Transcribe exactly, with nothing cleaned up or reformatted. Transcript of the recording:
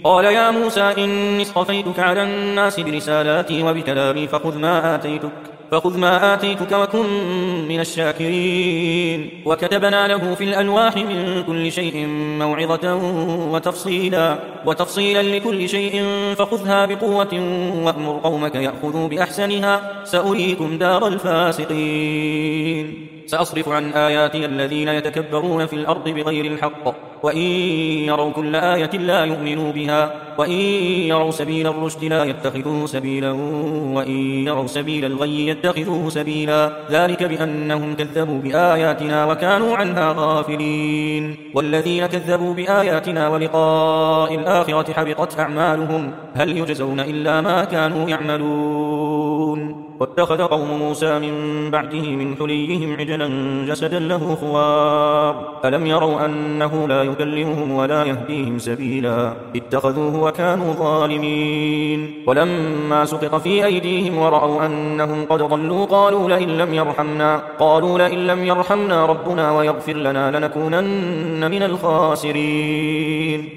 قال يا موسى إني اصطفيتك على الناس برسالاتي وبكلامي فخذ ما آتيتك فخذ ما آتيتك وكن من الشاكرين. وكتبنا له في الألواح من كل شيء موعظة وتفصيلا, وتفصيلا لكل شيء فخذها بقوة وأمر قومك يأخذوا بأحسنها سأريكم دار الفاسقين. سأصرف عن آياتي الذين يتكبرون في الأرض بغير الحق وإن يروا كل آية لا يؤمنوا بها وإن يروا سبيل الرشد لا يتخذوه سبيلا وإن يروا سبيل الغي يتخذوه سبيلا ذلك بأنهم كذبوا بآياتنا وكانوا عنها غافلين. والذين كذبوا بآياتنا ولقاء الآخرة حبطت أعمالهم هل يجزون إلا ما كانوا يعملون. واتخذ قوم موسى من بعده من حليهم عجلا جسدا له خوار ألم يروا أنه لا يكلمهم ولا يهديهم سبيلا اتخذوه وكانوا ظالمين. ولما سقط في أيديهم ورأوا أنهم قد ضلوا قالوا لئن لم يرحمنا قالوا لئن لم يرحمنا ربنا ويغفر لنا لنكونن من الخاسرين.